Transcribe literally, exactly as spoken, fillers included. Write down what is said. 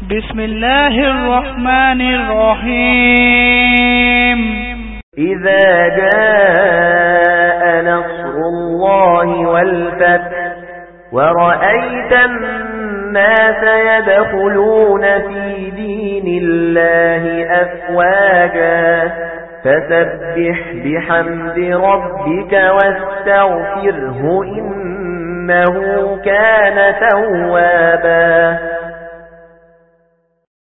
بسم الله الرحمن الرحيم إذا جاء نصر الله والفتح ورأيت الناس يدخلون في دين الله أفواجا فسبح بحمد ربك واستغفره إنه كان توابا